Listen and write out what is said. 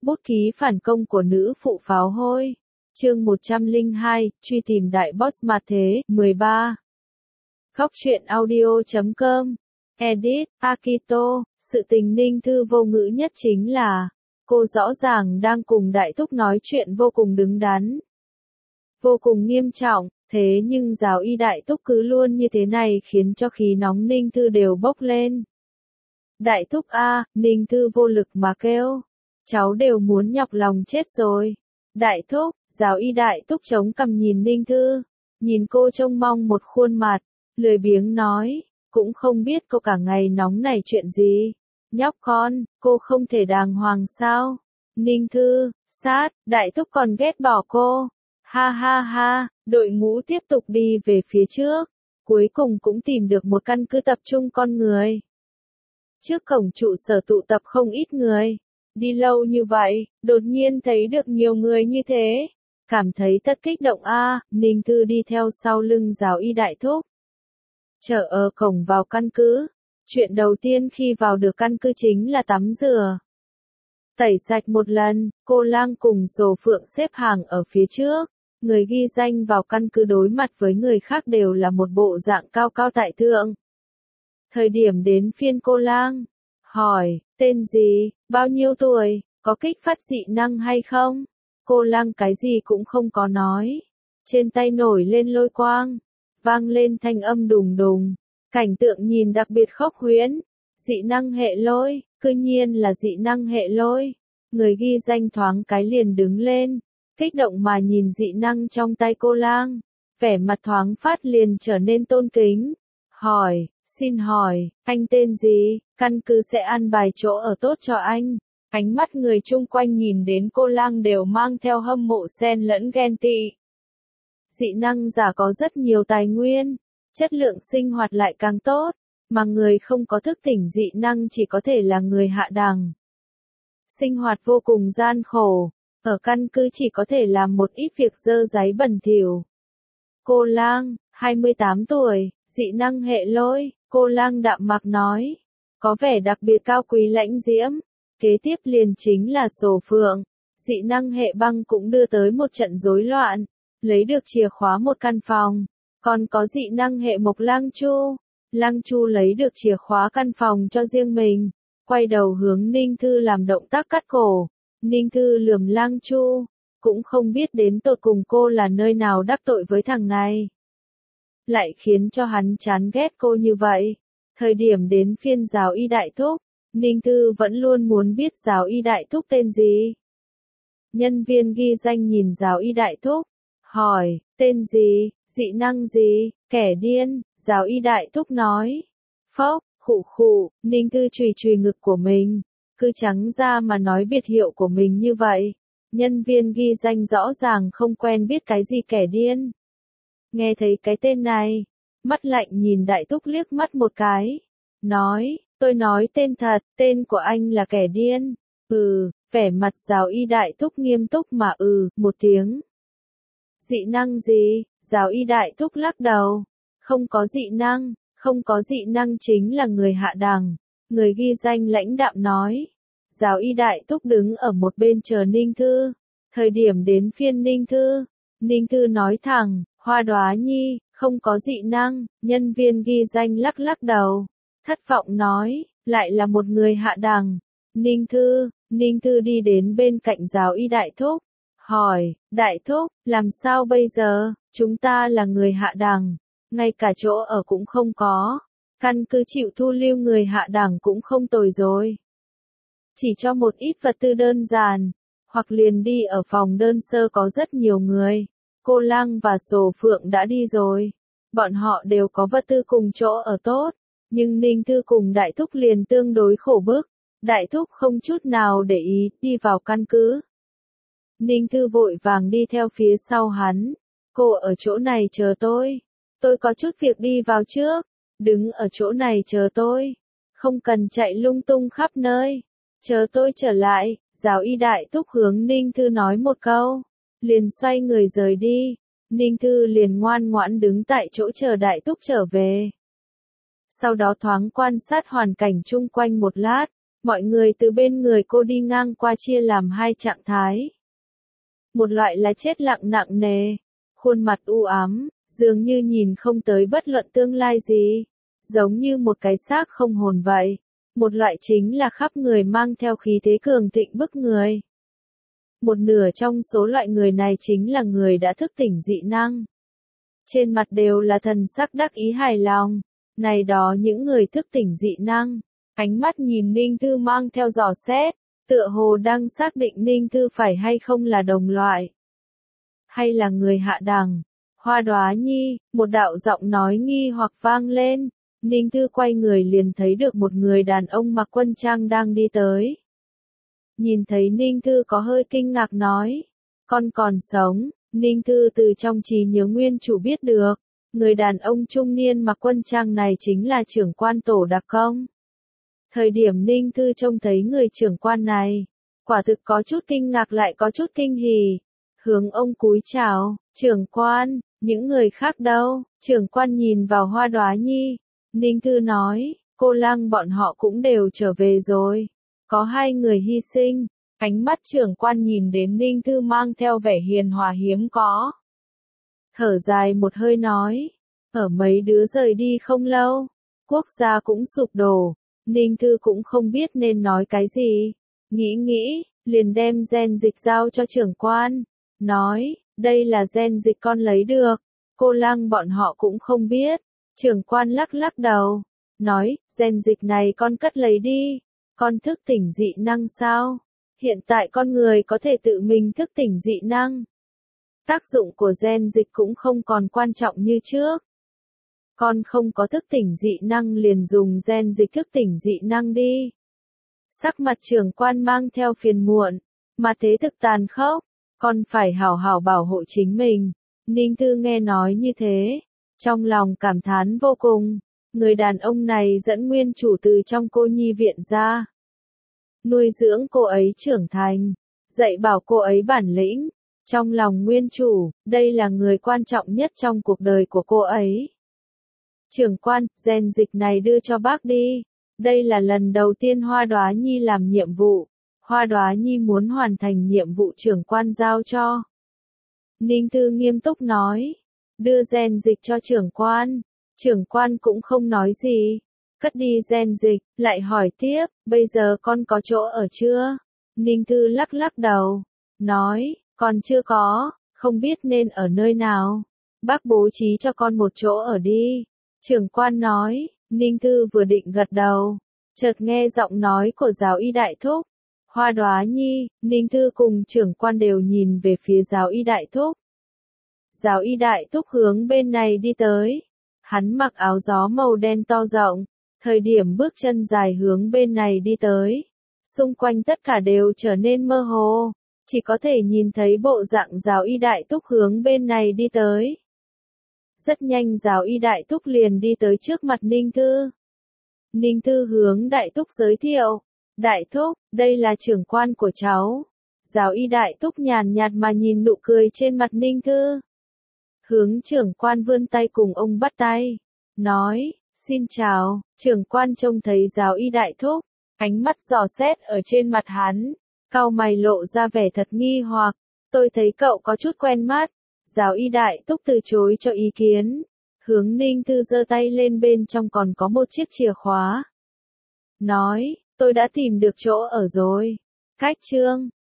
Bút ký phản công của nữ phụ pháo hôi. Chương 102, truy tìm đại boss mà thế, 13. Góc truyện audio.com. Edit, Akito, sự tình Ninh Thư vô ngữ nhất chính là, cô rõ ràng đang cùng đại thúc nói chuyện vô cùng đứng đắn. Vô cùng nghiêm trọng, thế nhưng giáo y đại thúc cứ luôn như thế này khiến cho khí nóng Ninh Thư đều bốc lên. Đại thúc a, Ninh Thư vô lực mà kêu. Cháu đều muốn nhọc lòng chết rồi. Đại thúc, giáo y đại thúc chống cằm nhìn Ninh Thư. Nhìn cô trông mong một khuôn mặt, lười biếng nói, cũng không biết cô cả ngày nóng này chuyện gì. Nhóc con, cô không thể đàng hoàng sao? Ninh Thư, sát, đại thúc còn ghét bỏ cô. Ha ha ha, đội ngũ tiếp tục đi về phía trước. Cuối cùng cũng tìm được một căn cứ tập trung con người. Trước cổng trụ sở tụ tập không ít người. Đi lâu như vậy, đột nhiên thấy được nhiều người như thế. Cảm thấy thật kích động a. Ninh Thư đi theo sau lưng giáo y đại thúc. Chờ ở cổng vào căn cứ. Chuyện đầu tiên khi vào được căn cứ chính là tắm rửa. Tẩy sạch một lần, cô Lang cùng Sổ Phượng xếp hàng ở phía trước. Người ghi danh vào căn cứ đối mặt với người khác đều là một bộ dạng cao cao tại thượng. Thời điểm đến phiên cô Lang, hỏi, tên gì, bao nhiêu tuổi, có kích phát dị năng hay không? Cô Lang cái gì cũng không có nói. Trên tay nổi lên lôi quang, vang lên thanh âm đùng đùng. Cảnh tượng nhìn đặc biệt khốc huyễn. Dị năng hệ lôi, cư nhiên là dị năng hệ lôi. Người ghi danh thoáng cái liền đứng lên, kích động mà nhìn dị năng trong tay cô Lang. Vẻ mặt thoáng phát liền trở nên tôn kính. Hỏi, xin hỏi, anh tên gì, căn cứ sẽ ăn bài chỗ ở tốt cho anh. Ánh mắt người chung quanh nhìn đến cô Lang đều mang theo hâm mộ xen lẫn ghen tị. Dị năng giả có rất nhiều tài nguyên, chất lượng sinh hoạt lại càng tốt, mà người không có thức tỉnh dị năng chỉ có thể là người hạ đẳng. Sinh hoạt vô cùng gian khổ, ở căn cứ chỉ có thể làm một ít việc dơ dáy bẩn thỉu. Cô Lang, 28 tuổi, dị năng hệ lôi, cô Lang đạm mạc nói, có vẻ đặc biệt cao quý lãnh diễm. Kế tiếp liền chính là Sổ Phượng, dị năng hệ băng cũng đưa tới một trận rối loạn, lấy được chìa khóa một căn phòng. Còn có dị năng hệ mộc Lang Chu. Lang Chu lấy được chìa khóa căn phòng cho riêng mình, quay đầu hướng Ninh Thư làm động tác cắt cổ. Ninh Thư lườm Lang Chu, cũng không biết đến tột cùng cô là nơi nào đắc tội với thằng này. Lại khiến cho hắn chán ghét cô như vậy. Thời điểm đến phiên giáo y đại thúc, Ninh Thư vẫn luôn muốn biết giáo y đại thúc tên gì. Nhân viên ghi danh nhìn giáo y đại thúc, hỏi, tên gì, dị năng gì, kẻ điên, giáo y đại thúc nói. Phốc, khụ khụ, Ninh Thư chùy chùy ngực của mình, cứ trắng ra mà nói biệt hiệu của mình như vậy. Nhân viên ghi danh rõ ràng không quen biết cái gì kẻ điên. Nghe thấy cái tên này, mắt lạnh nhìn đại thúc liếc mắt một cái. Nói, tôi nói tên thật, tên của anh là kẻ điên. Vẻ mặt giáo y đại thúc nghiêm túc mà một tiếng. Dị năng gì? Giáo y đại thúc lắc đầu. Không có dị năng, không có dị năng chính là người hạ đẳng. Người ghi danh lãnh đạm nói. Giáo y đại thúc đứng ở một bên chờ Ninh Thư. Thời điểm đến phiên Ninh Thư. Ninh Thư nói thẳng, Hoa Đóa Nhi, không có dị năng. Nhân viên ghi danh lắc lắc đầu. Thất vọng nói, lại là một người hạ đẳng. Ninh Thư đi đến bên cạnh giáo y đại thúc. Hỏi, đại thúc, làm sao bây giờ, chúng ta là người hạ đẳng, ngay cả chỗ ở cũng không có. Căn cứ chịu thu lưu người hạ đẳng cũng không tồi rồi. Chỉ cho một ít vật tư đơn giản, hoặc liền đi ở phòng đơn sơ có rất nhiều người. Cô Lang và Sổ Phượng đã đi rồi. Bọn họ đều có vật tư cùng chỗ ở tốt. Nhưng Ninh Thư cùng đại thúc liền tương đối khổ bức. Đại thúc không chút nào để ý, đi vào căn cứ. Ninh Thư vội vàng đi theo phía sau hắn. Cô ở chỗ này chờ tôi. Tôi có chút việc đi vào trước. Đứng ở chỗ này chờ tôi. Không cần chạy lung tung khắp nơi. Chờ tôi trở lại. Giáo y đại thúc hướng Ninh Thư nói một câu. Liền xoay người rời đi. Ninh Thư liền ngoan ngoãn đứng tại chỗ chờ đại thúc trở về. Sau đó thoáng quan sát hoàn cảnh chung quanh một lát. Mọi người từ bên người cô đi ngang qua chia làm hai trạng thái. Một loại là chết lặng nặng nề, khuôn mặt u ám, dường như nhìn không tới bất luận tương lai gì, giống như một cái xác không hồn vậy. Một loại chính là khắp người mang theo khí thế cường thịnh bức người. Một nửa trong số loại người này chính là người đã thức tỉnh dị năng. Trên mặt đều là thần sắc đắc ý hài lòng. Này đó những người thức tỉnh dị năng, ánh mắt nhìn Ninh Thư mang theo dò xét, tựa hồ đang xác định Ninh Thư phải hay không là đồng loại, hay là người hạ đẳng. Hoa Đóa Nhi, một đạo giọng nói nghi hoặc vang lên. Ninh Thư quay người liền thấy được một người đàn ông mặc quân trang đang đi tới. Nhìn thấy Ninh Thư có hơi kinh ngạc nói, con còn sống. Ninh Thư từ trong trí nhớ nguyên chủ biết được, người đàn ông trung niên mặc quân trang này chính là trưởng quan tổ đặc công. Thời điểm Ninh Thư trông thấy người trưởng quan này, quả thực có chút kinh ngạc lại có chút kinh hỉ. Hướng ông cúi chào, trưởng quan, những người khác đâu? Trưởng quan nhìn vào Hoa Đóa Nhi. Ninh Thư nói, cô Lăng bọn họ cũng đều trở về rồi. Có 2 người hy sinh. Ánh mắt trưởng quan nhìn đến Ninh Thư mang theo vẻ hiền hòa hiếm có. Thở dài một hơi nói, ở mấy đứa rời đi không lâu, quốc gia cũng sụp đổ. Ninh Thư cũng không biết nên nói cái gì. Nghĩ, liền đem gen dịch giao cho trưởng quan. Nói, đây là gen dịch con lấy được. Cô Lăng bọn họ cũng không biết. Trưởng quan lắc lắc đầu. Nói, gen dịch này con cất lấy đi. Con thức tỉnh dị năng sao? Hiện tại con người có thể tự mình thức tỉnh dị năng. Tác dụng của gen dịch cũng không còn quan trọng như trước. Con không có thức tỉnh dị năng liền dùng gen dịch thức tỉnh dị năng đi. Sắc mặt trưởng quan mang theo phiền muộn, mà thế thực tàn khốc, con phải hảo hảo bảo hộ chính mình. Ninh Thư nghe nói như thế, trong lòng cảm thán vô cùng, người đàn ông này dẫn nguyên chủ từ trong cô nhi viện ra. Nuôi dưỡng cô ấy trưởng thành, dạy bảo cô ấy bản lĩnh, trong lòng nguyên chủ, đây là người quan trọng nhất trong cuộc đời của cô ấy. Trưởng quan, gen dịch này đưa cho bác đi. Đây là lần đầu tiên Hoa Đóa Nhi làm nhiệm vụ. Hoa Đóa Nhi muốn hoàn thành nhiệm vụ trưởng quan giao cho. Ninh Thư nghiêm túc nói. Đưa gen dịch cho trưởng quan. Trưởng quan cũng không nói gì. Cất đi gen dịch, lại hỏi tiếp, bây giờ con có chỗ ở chưa? Ninh Thư lắc lắc đầu. Nói, con chưa có, không biết nên ở nơi nào. Bác bố trí cho con một chỗ ở đi. Trưởng quan nói, Ninh Thư vừa định gật đầu, chợt nghe giọng nói của giáo y đại thúc. Hoa Đóa Nhi, Ninh Thư cùng trưởng quan đều nhìn về phía giáo y đại thúc. Giáo y đại thúc hướng bên này đi tới. Hắn mặc áo gió màu đen to rộng, thời điểm bước chân dài hướng bên này đi tới. Xung quanh tất cả đều trở nên mơ hồ, chỉ có thể nhìn thấy bộ dạng giáo y đại thúc hướng bên này đi tới. Rất nhanh giáo y đại thúc liền đi tới trước mặt Ninh Thư. Ninh Thư hướng đại thúc giới thiệu. Đại thúc, đây là trưởng quan của cháu. Giáo y đại thúc nhàn nhạt mà nhìn nụ cười trên mặt Ninh Thư. Hướng trưởng quan vươn tay cùng ông bắt tay. Nói, xin chào, trưởng quan trông thấy giáo y đại thúc. Ánh mắt dò xét ở trên mặt hắn. Cau mày lộ ra vẻ thật nghi hoặc. Tôi thấy cậu có chút quen mắt. Giáo y đại thúc từ chối cho ý kiến. Hướng Ninh Thư giơ tay lên bên trong còn có một chiếc chìa khóa. Nói, tôi đã tìm được chỗ ở rồi. Cách chương